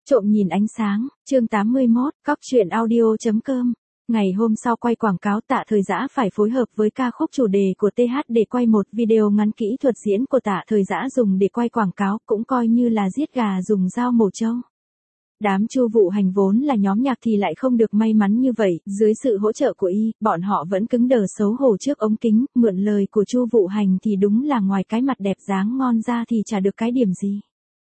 Trộm nhìn ánh sáng, chương 81, cóc truyện audio.com. Ngày hôm sau quay quảng cáo, Tạ Thời Dã phải phối hợp với ca khúc chủ đề của TH để quay một video ngắn. Kỹ thuật diễn của Tạ Thời Dã dùng để quay quảng cáo cũng coi như là giết gà dùng dao mổ trâu. Đám Chu Vụ Hành vốn là nhóm nhạc thì lại không được may mắn như vậy, dưới sự hỗ trợ của Y, bọn họ vẫn cứng đờ xấu hổ trước ống kính. Mượn lời của Chu Vụ Hành thì đúng là ngoài cái mặt đẹp dáng ngon ra thì chả được cái điểm gì.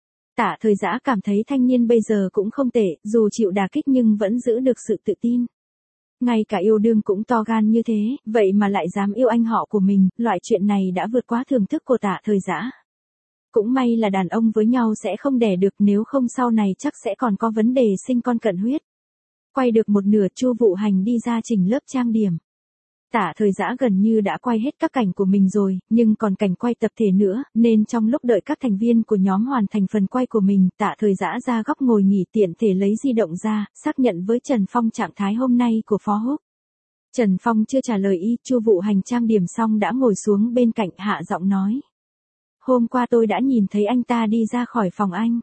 Tạ Thời Dã cảm thấy thanh niên bây giờ cũng không tệ, dù chịu đả kích nhưng vẫn giữ được sự tự tin. Ngay cả yêu đương cũng to gan như thế, vậy mà lại dám yêu anh họ của mình, loại chuyện này đã vượt quá thưởng thức của Tạ Thời Dã. Cũng may là đàn ông với nhau sẽ không đẻ được, nếu không sau này chắc sẽ còn có vấn đề sinh con cận huyết. Quay được một nửa, Chu Vụ Hành đi ra chỉnh lớp trang điểm. Tạ Thời Dã gần như đã quay hết các cảnh của mình rồi, nhưng còn cảnh quay tập thể nữa, nên trong lúc đợi các thành viên của nhóm hoàn thành phần quay của mình, Tạ Thời Dã ra góc ngồi nghỉ tiện thể lấy di động ra, xác nhận với Trần Phong trạng thái hôm nay của Phó Húc. Trần Phong chưa trả lời Y, Chu Vụ Hành trang điểm xong đã ngồi xuống bên cạnh, hạ giọng nói. Hôm qua tôi đã nhìn thấy anh ta đi ra khỏi phòng anh.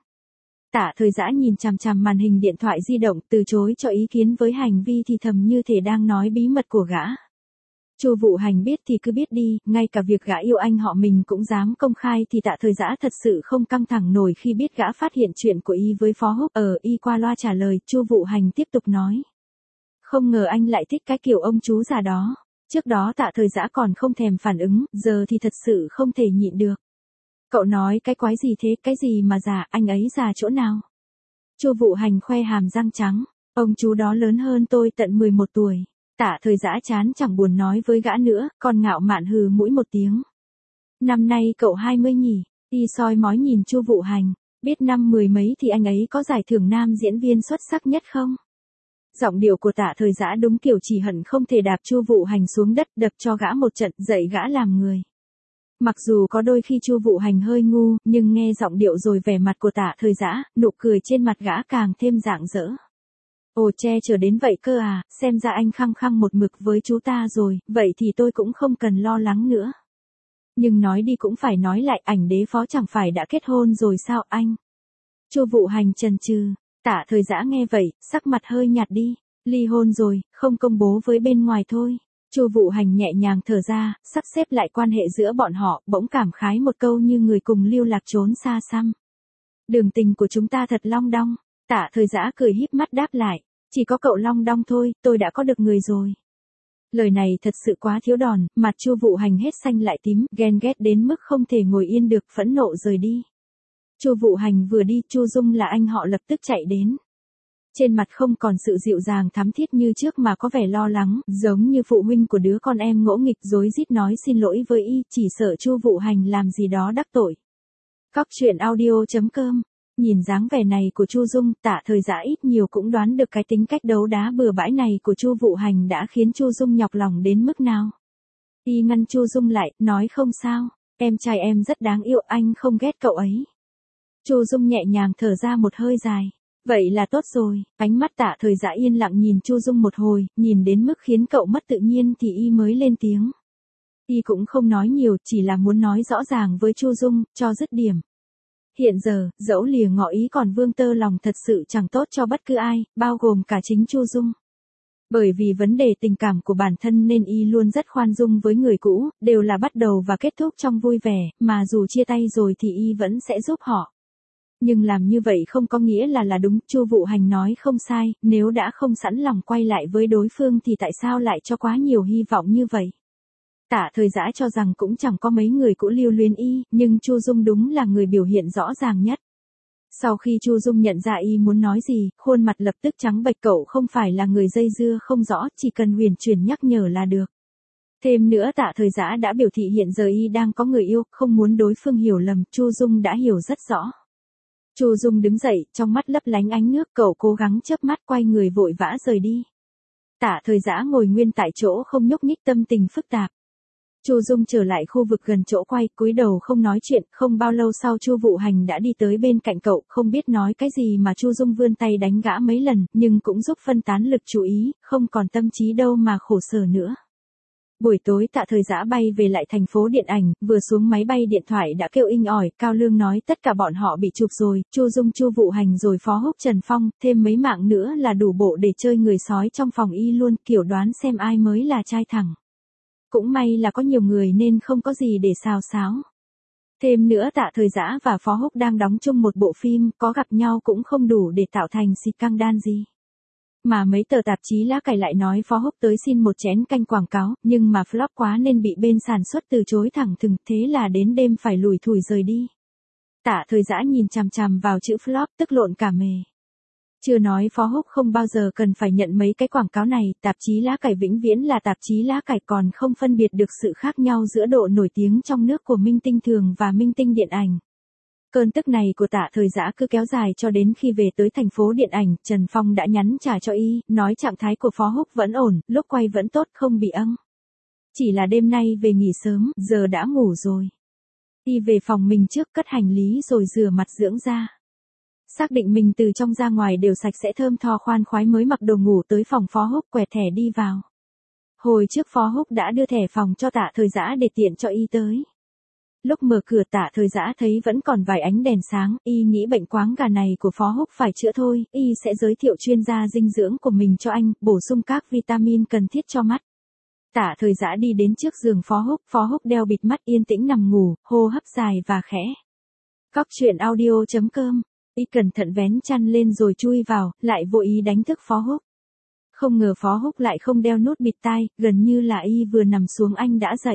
Tạ Thời Dã nhìn chằm chằm màn hình điện thoại di động, từ chối cho ý kiến với hành vi thì thầm như thể đang nói bí mật của gã. Chu Vụ Hành biết thì cứ biết đi, ngay cả việc gã yêu anh họ mình cũng dám công khai thì Tạ Thời Dã thật sự không căng thẳng nổi khi biết gã phát hiện chuyện của Y với Phó Húc. Y qua loa trả lời, Chu Vụ Hành tiếp tục nói. Không ngờ anh lại thích cái kiểu ông chú già đó. Trước đó Tạ Thời Dã còn không thèm phản ứng, giờ thì thật sự không thể nhịn được. Cậu nói cái quái gì thế, cái gì mà già, anh ấy già chỗ nào? Chu Vụ Hành khoe hàm răng trắng, ông chú đó lớn hơn tôi tận 11 tuổi. Tạ Thời Dã chán chẳng buồn nói với gã nữa, còn ngạo mạn hừ mũi một tiếng. Năm nay cậu 20 nhỉ? Y soi mói nhìn Chu Vụ Hành, biết năm 10 mấy thì anh ấy có giải thưởng nam diễn viên xuất sắc nhất không? Giọng điệu của Tạ Thời Dã đúng kiểu chỉ hận không thể đạp Chu Vụ Hành xuống đất, đập cho gã một trận, dạy gã làm người. Mặc dù có đôi khi Chu Vụ Hành hơi ngu, nhưng nghe giọng điệu rồi vẻ mặt của Tạ Thời Dã, nụ cười trên mặt gã càng thêm rạng rỡ. Ồ, che chở đến vậy cơ à, xem ra anh khăng khăng một mực với chú ta rồi, vậy thì tôi cũng không cần lo lắng nữa. Nhưng nói đi cũng phải nói lại, ảnh đế phó chẳng phải đã kết hôn rồi sao anh? Chu Vụ Hành chần chừ. Tạ Thời Dã nghe vậy, sắc mặt hơi nhạt đi. Ly hôn rồi, không công bố với bên ngoài thôi. Chu Vụ Hành nhẹ nhàng thở ra, sắp xếp lại quan hệ giữa bọn họ, bỗng cảm khái một câu như người cùng lưu lạc trốn xa xăm. Đường tình của chúng ta thật long đong. Tạ Thời Dã cười híp mắt đáp lại. Chỉ có cậu long đong thôi, tôi đã có được người rồi. Lời này thật sự quá thiếu đòn, mặt Chu Vụ Hành hết xanh lại tím, ghen ghét đến mức không thể ngồi yên được, phẫn nộ rời đi. Chu Vụ Hành vừa đi, Chu Dung là anh họ lập tức chạy đến. Trên mặt không còn sự dịu dàng thắm thiết như trước mà có vẻ lo lắng, giống như phụ huynh của đứa con em ngỗ nghịch, rối rít nói xin lỗi với Y, chỉ sợ Chu Vụ Hành làm gì đó đắc tội. Cóc truyện audio.com. Nhìn dáng vẻ này của Chu Dung, Tạ Thời Dã ít nhiều cũng đoán được cái tính cách đấu đá bừa bãi này của Chu Vụ Hành đã khiến Chu Dung nhọc lòng đến mức nào. Y ngăn Chu Dung lại, nói không sao, em trai em rất đáng yêu, anh không ghét cậu ấy. Chu Dung nhẹ nhàng thở ra một hơi dài. Vậy là tốt rồi. Ánh mắt Tạ Thời Dã yên lặng nhìn Chu Dung một hồi, nhìn đến mức khiến cậu mất tự nhiên thì Y mới lên tiếng. Y cũng không nói nhiều, chỉ là muốn nói rõ ràng với Chu Dung, cho dứt điểm. Hiện giờ, dẫu lìa ngỏ ý còn vương tơ lòng thật sự chẳng tốt cho bất cứ ai, bao gồm cả chính Chu Dung. Bởi vì vấn đề tình cảm của bản thân nên Y luôn rất khoan dung với người cũ, đều là bắt đầu và kết thúc trong vui vẻ, mà dù chia tay rồi thì Y vẫn sẽ giúp họ. Nhưng làm như vậy không có nghĩa là đúng, Chu Vụ Hành nói không sai, nếu đã không sẵn lòng quay lại với đối phương thì tại sao lại cho quá nhiều hy vọng như vậy? Tạ Thời Dã cho rằng cũng chẳng có mấy người cũ lưu luyến Y, nhưng Chu Dung đúng là người biểu hiện rõ ràng nhất. Sau khi Chu Dung nhận ra Y muốn nói gì, khuôn mặt lập tức trắng bệch, cậu không phải là người dây dưa không rõ, chỉ cần huyền chuyển nhắc nhở là được. Thêm nữa Tạ Thời Dã đã biểu thị hiện giờ Y đang có người yêu, không muốn đối phương hiểu lầm, Chu Dung đã hiểu rất rõ. Chu Dung đứng dậy, trong mắt lấp lánh ánh nước, cậu cố gắng chớp mắt quay người vội vã rời đi. Tạ Thời Dã ngồi nguyên tại chỗ không nhúc nhích, tâm tình phức tạp. Chu Dung trở lại khu vực gần chỗ quay, cúi đầu không nói chuyện, không bao lâu sau Chu Vụ Hành đã đi tới bên cạnh cậu, không biết nói cái gì mà Chu Dung vươn tay đánh gã mấy lần, nhưng cũng giúp phân tán lực chú ý, không còn tâm trí đâu mà khổ sở nữa. Buổi tối Tạ Thời Dã bay về lại thành phố điện ảnh, vừa xuống máy bay điện thoại đã kêu inh ỏi, Cao Lương nói tất cả bọn họ bị chụp rồi, Chu Dung Chu Vụ Hành rồi Phó Húc Trần Phong, thêm mấy mạng nữa là đủ bộ để chơi người sói trong phòng y luôn, kiểu đoán xem ai mới là trai thẳng. Cũng may là có nhiều người nên không có gì để xào xáo. Thêm nữa Tạ Thời Dã và Phó Húc đang đóng chung một bộ phim, có gặp nhau cũng không đủ để tạo thành xịt căng đan gì. Mà mấy tờ tạp chí lá cải lại nói Phó Húc tới xin một chén canh quảng cáo, nhưng mà flop quá nên bị bên sản xuất từ chối thẳng thừng, thế là đến đêm phải lủi thủi rời đi. Tạ Thời Dã nhìn chằm chằm vào chữ flop tức lộn cả mề. Chưa nói Phó Húc không bao giờ cần phải nhận mấy cái quảng cáo này, tạp chí lá cải vĩnh viễn là tạp chí lá cải, còn không phân biệt được sự khác nhau giữa độ nổi tiếng trong nước của minh tinh thường và minh tinh điện ảnh. Cơn tức này của Tạ Thời Dã cứ kéo dài cho đến khi về tới thành phố điện ảnh, Trần Phong đã nhắn trả cho y, nói trạng thái của Phó Húc vẫn ổn, lúc quay vẫn tốt không bị âng. Chỉ là đêm nay về nghỉ sớm, giờ đã ngủ rồi. Y về phòng mình trước cất hành lý rồi rửa mặt dưỡng da. Xác định mình từ trong ra ngoài đều sạch sẽ thơm tho khoan khoái mới mặc đồ ngủ tới phòng Phó Húc quẹt thẻ đi vào. Hồi trước Phó Húc đã đưa thẻ phòng cho Tạ Thời Dã để tiện cho y tới. Lúc mở cửa Tạ Thời Dã thấy vẫn còn vài ánh đèn sáng, y nghĩ bệnh quáng gà này của Phó Húc phải chữa thôi, y sẽ giới thiệu chuyên gia dinh dưỡng của mình cho anh, bổ sung các vitamin cần thiết cho mắt. Tạ Thời Dã đi đến trước giường Phó Húc đeo bịt mắt yên tĩnh nằm ngủ, hô hấp dài và khẽ. Cóc truyện audio.com, y cẩn thận vén chăn lên rồi chui vào, lại vô ý đánh thức Phó Húc. Không ngờ Phó Húc lại không đeo nút bịt tai, gần như là y vừa nằm xuống anh đã dậy.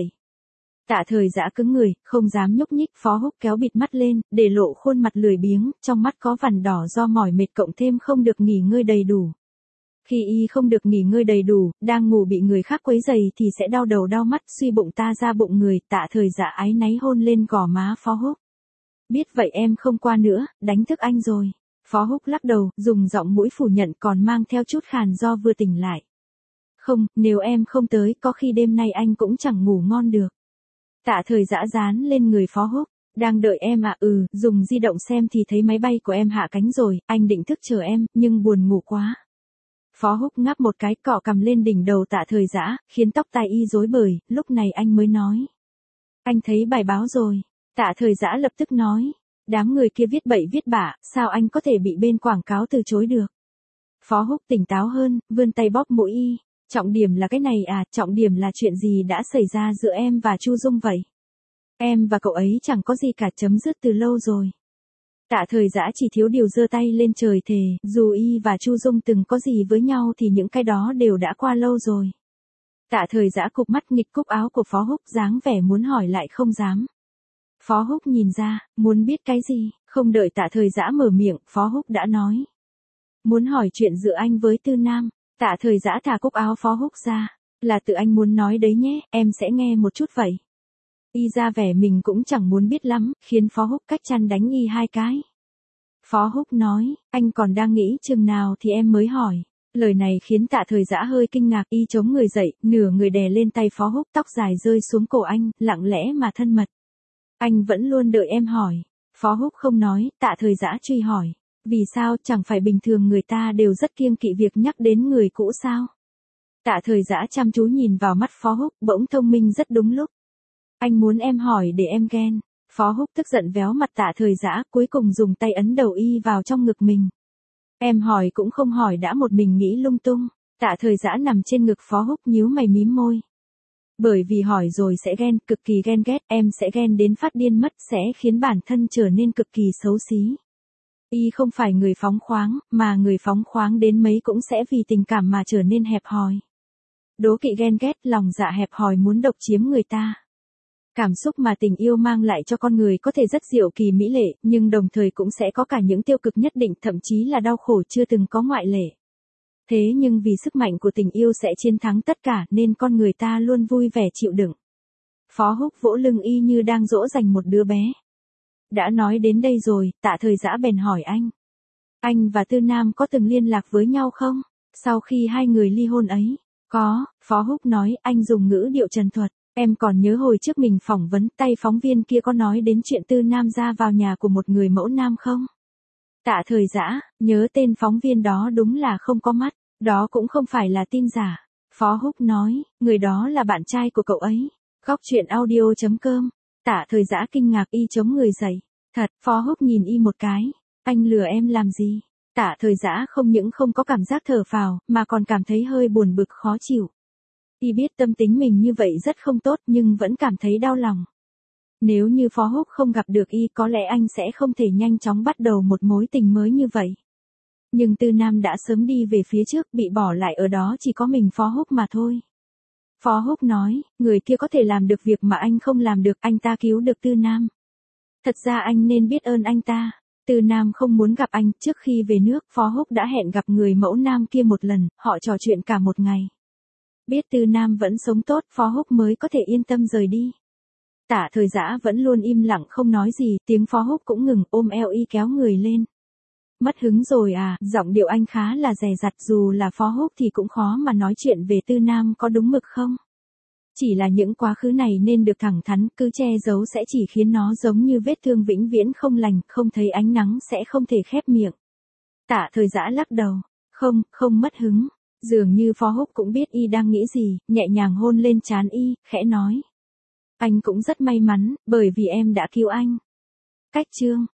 Tạ Thời Dã cứng người, không dám nhúc nhích, Phó Húc kéo bịt mắt lên, để lộ khuôn mặt lười biếng, trong mắt có vằn đỏ do mỏi mệt cộng thêm không được nghỉ ngơi đầy đủ. Khi y không được nghỉ ngơi đầy đủ, đang ngủ bị người khác quấy rầy thì sẽ đau đầu đau mắt, suy bụng ta ra bụng người, Tạ Thời Dã áy náy hôn lên gò má Phó Húc. Biết vậy em không qua nữa, đánh thức anh rồi. Phó Húc lắc đầu, dùng giọng mũi phủ nhận còn mang theo chút khàn do vừa tỉnh lại. Không, nếu em không tới, có khi đêm nay anh cũng chẳng ngủ ngon được. Tạ Thời Dã dán lên người Phó Húc, đang đợi em à, dùng di động xem thì thấy máy bay của em hạ cánh rồi, anh định thức chờ em, nhưng buồn ngủ quá. Phó Húc ngáp một cái cọ cằm lên đỉnh đầu Tạ Thời Dã, khiến tóc tai y rối bời, lúc này anh mới nói. Anh thấy bài báo rồi. Tạ Thời Dã lập tức nói. Đám người kia viết bậy viết bạ, sao anh có thể bị bên quảng cáo từ chối được. Phó Húc tỉnh táo hơn, vươn tay bóp mũi y. Trọng điểm là cái này à, trọng điểm là chuyện gì đã xảy ra giữa em và Chu Dung vậy? Em và cậu ấy chẳng có gì cả, chấm dứt từ lâu rồi. Tạ Thời Dã chỉ thiếu điều giơ tay lên trời thề, dù y và Chu Dung từng có gì với nhau thì những cái đó đều đã qua lâu rồi. Tạ Thời Dã cụp mắt nghịch cúc áo của Phó Húc, dáng vẻ muốn hỏi lại không dám. Phó Húc nhìn ra, muốn biết cái gì, không đợi Tạ Thời Dã mở miệng, Phó Húc đã nói. Muốn hỏi chuyện giữa anh với Tư Nam. Tạ Thời Dã thả cúc áo Phó Húc ra. Là tự anh muốn nói đấy nhé, em sẽ nghe một chút vậy. Y ra vẻ mình cũng chẳng muốn biết lắm, khiến Phó Húc cách chăn đánh y 2 cái. Phó Húc nói, anh còn đang nghĩ chừng nào thì em mới hỏi. Lời này khiến Tạ Thời Dã hơi kinh ngạc, y chống người dậy, nửa người đè lên tay Phó Húc, tóc dài rơi xuống cổ anh, lặng lẽ mà thân mật. Anh vẫn luôn đợi em hỏi. Phó Húc không nói, Tạ Thời Dã truy hỏi. Vì sao, chẳng phải bình thường người ta đều rất kiêng kỵ việc nhắc đến người cũ sao? Tạ Thời Dã chăm chú nhìn vào mắt Phó Húc, bỗng thông minh rất đúng lúc. Anh muốn em hỏi để em ghen. Phó Húc tức giận véo mặt Tạ Thời Dã, cuối cùng dùng tay ấn đầu y vào trong ngực mình. Em hỏi cũng không hỏi đã một mình nghĩ lung tung. Tạ Thời Dã nằm trên ngực Phó Húc nhíu mày mím môi. Bởi vì hỏi rồi sẽ ghen, cực kỳ ghen ghét, em sẽ ghen đến phát điên mất, sẽ khiến bản thân trở nên cực kỳ xấu xí. Y không phải người phóng khoáng, mà người phóng khoáng đến mấy cũng sẽ vì tình cảm mà trở nên hẹp hòi. Đố kỵ ghen ghét, lòng dạ hẹp hòi muốn độc chiếm người ta. Cảm xúc mà tình yêu mang lại cho con người có thể rất diệu kỳ mỹ lệ, nhưng đồng thời cũng sẽ có cả những tiêu cực nhất định, thậm chí là đau khổ chưa từng có ngoại lệ. Thế nhưng vì sức mạnh của tình yêu sẽ chiến thắng tất cả nên con người ta luôn vui vẻ chịu đựng. Phó Húc vỗ lưng y như đang dỗ dành một đứa bé. Đã nói đến đây rồi, Tạ Thời Dã bèn hỏi anh. Anh và Tư Nam có từng liên lạc với nhau không? Sau khi hai người ly hôn ấy? Có, Phó Húc nói, anh dùng ngữ điệu trần thuật. Em còn nhớ hồi trước mình phỏng vấn, tay phóng viên kia có nói đến chuyện Tư Nam ra vào nhà của một người mẫu nam không? Tạ Thời Dã, nhớ tên phóng viên đó đúng là không có mắt, đó cũng không phải là tin giả. Phó Húc nói, người đó là bạn trai của cậu ấy. Góc chuyện audio.com. Tạ Thời Dã kinh ngạc y chống người dậy. Thật, Phó Húc nhìn y một cái. Anh lừa em làm gì? Tạ Thời Dã không những không có cảm giác thở phào, mà còn cảm thấy hơi buồn bực khó chịu. Y biết tâm tính mình như vậy rất không tốt nhưng vẫn cảm thấy đau lòng. Nếu như Phó Húc không gặp được y có lẽ anh sẽ không thể nhanh chóng bắt đầu một mối tình mới như vậy. Nhưng Tư Nam đã sớm đi về phía trước, bị bỏ lại ở đó chỉ có mình Phó Húc mà thôi. Phó Húc nói, người kia có thể làm được việc mà anh không làm được, anh ta cứu được Tư Nam. Thật ra anh nên biết ơn anh ta. Tư Nam không muốn gặp anh, trước khi về nước Phó Húc đã hẹn gặp người mẫu nam kia một lần, họ trò chuyện cả một ngày. Biết Tư Nam vẫn sống tốt, Phó Húc mới có thể yên tâm rời đi. Tạ Thời Dã vẫn luôn im lặng không nói gì, tiếng Phó Húc cũng ngừng, ôm eo y kéo người lên. Mất hứng rồi à, giọng điệu anh khá là dè dặt, dù là Phó Húc thì cũng khó mà nói chuyện về Tư Nam có đúng mực không. Chỉ là những quá khứ này nên được thẳng thắn, cứ che giấu sẽ chỉ khiến nó giống như vết thương vĩnh viễn không lành, không thấy ánh nắng sẽ không thể khép miệng. Tạ Thời Dã lắc đầu, không mất hứng. Dường như Phó Húc cũng biết y đang nghĩ gì, nhẹ nhàng hôn lên trán y, khẽ nói. Anh cũng rất may mắn, bởi vì em đã cứu anh. Cách chương